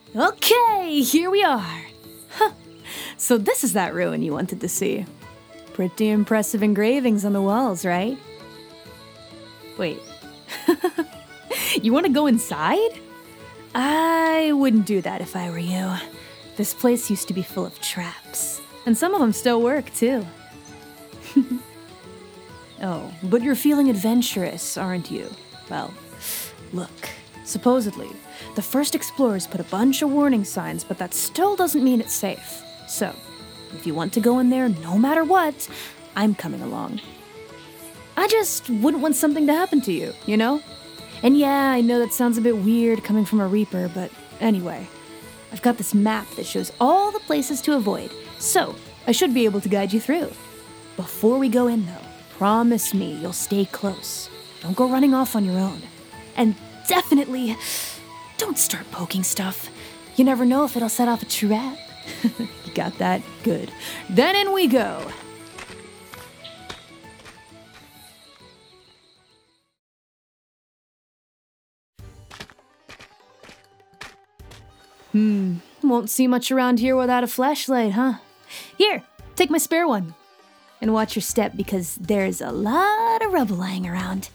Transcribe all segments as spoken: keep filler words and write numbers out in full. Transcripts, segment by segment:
Okay, here we are. Huh. So this is that ruin you wanted to see. Pretty impressive engravings on the walls, right? Wait. You want to go inside? I wouldn't do that if I were you. This place used to be full of traps, and some of them still work, too. Oh, but you're feeling adventurous, aren't you? Well, look, supposedly, the first explorers put a bunch of warning signs, but that still doesn't mean it's safe. So, if you want to go in there no matter what, I'm coming along. I just wouldn't want something to happen to you, you know? And yeah, I know that sounds a bit weird coming from a Reaper, but anyway, I've got this map that shows all the places to avoid, so I should be able to guide you through. Before we go in, though, promise me you'll stay close. Don't go running off on your own. And definitely, don't start poking stuff. You never know if it'll set off a trap. You got that? Good. Then in we go. Hmm, won't see much around here without a flashlight, huh? Here, take my spare one. And watch your step because there's a lot of rubble lying around.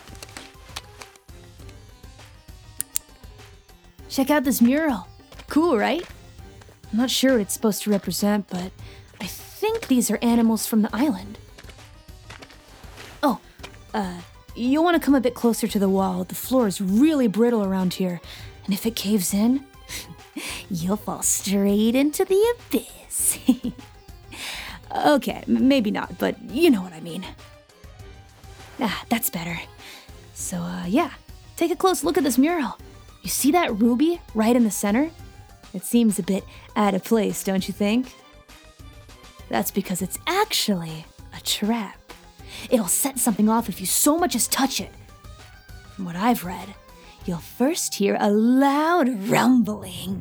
Check out this mural. Cool, right? I'm not sure what it's supposed to represent, but I think these are animals from the island. Oh, uh, you'll want to come a bit closer to the wall. The floor is really brittle around here, and if it caves in, you'll fall straight into the abyss. Okay, maybe not, but you know what I mean. Ah, that's better. So, uh, yeah, take a close look at this mural. You see that ruby right in the center? It seems a bit out of place, don't you think? That's because it's actually a trap. It'll set something off if you so much as touch it. From what I've read, you'll first hear a loud rumbling.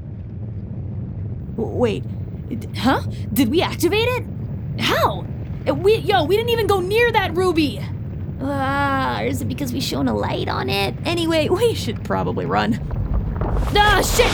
Wait, huh? Did we activate it? How? We, yo, we didn't even go near that ruby! Ah, uh, or is it because we shone a light on it? Anyway, we should probably run. Ah, shit!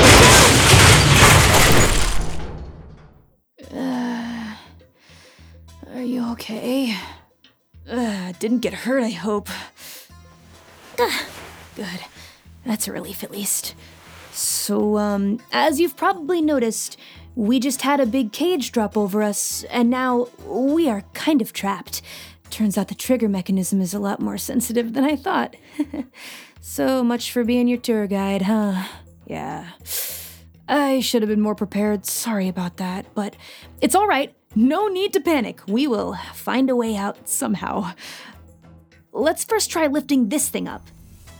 Something's coming down! Uh, are you okay? Uh, didn't get hurt, I hope. Uh, good. That's a relief, at least. So, um, as you've probably noticed, we just had a big cage drop over us, and now we are kind of trapped. Turns out the trigger mechanism is a lot more sensitive than I thought. So much for being your tour guide, huh? Yeah. I should have been more prepared. Sorry about that, but it's all right. No need to panic. We will find a way out somehow. Let's first try lifting this thing up.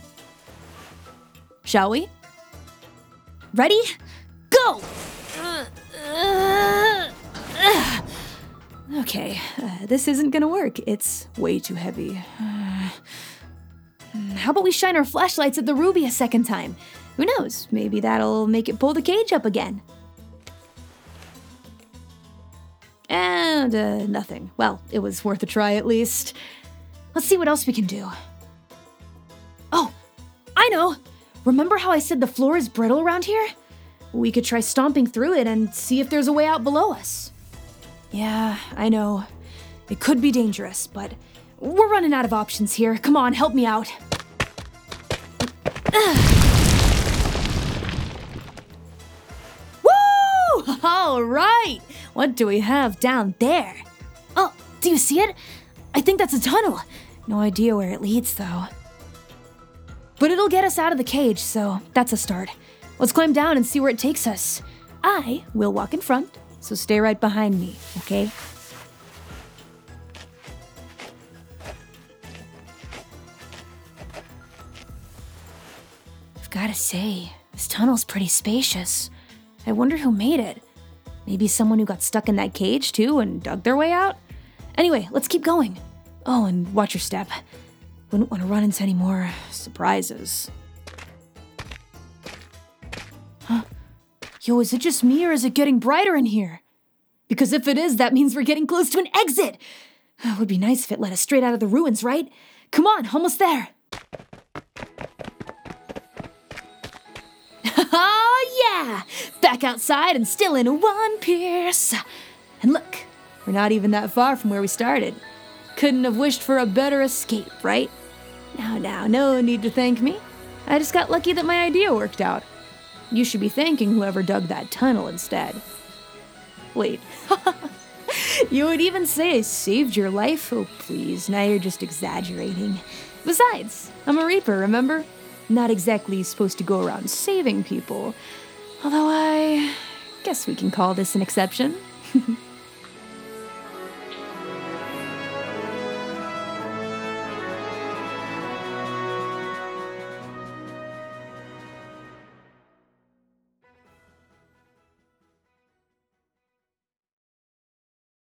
Shall we? Ready? Go! Uh, uh, uh. Okay, uh, this isn't gonna work. It's way too heavy. Uh, how about we shine our flashlights at the ruby a second time? Who knows? Maybe that'll make it pull the cage up again. And, uh, nothing. Well, it was worth a try at least. Let's see what else we can do. Oh, I know! Remember how I said the floor is brittle around here? We could try stomping through it and see if there's a way out below us. Yeah, I know. It could be dangerous, but we're running out of options here. Come on, help me out. Woo! All right! What do we have down there? Oh, do you see it? I think that's a tunnel. No idea where it leads, though. But it'll get us out of the cage, so that's a start. Let's climb down and see where it takes us. I will walk in front, so stay right behind me, okay? I've gotta say, this tunnel's pretty spacious. I wonder who made it. Maybe someone who got stuck in that cage, too, and dug their way out? Anyway, let's keep going. Oh, and watch your step. Wouldn't want to run into any more surprises. Huh? Yo, is it just me or is it getting brighter in here? Because if it is, that means we're getting close to an exit. It would be nice if it led us straight out of the ruins, right? Come on, almost there. Back outside and still in one piece. And look, we're not even that far from where we started. Couldn't have wished for a better escape, right? Now, now, no need to thank me. I just got lucky that my idea worked out. You should be thanking whoever dug that tunnel instead. Wait, you would even say I saved your life? Oh, please, now you're just exaggerating. Besides, I'm a Reaper, remember? Not exactly supposed to go around saving people. Although I guess we can call this an exception.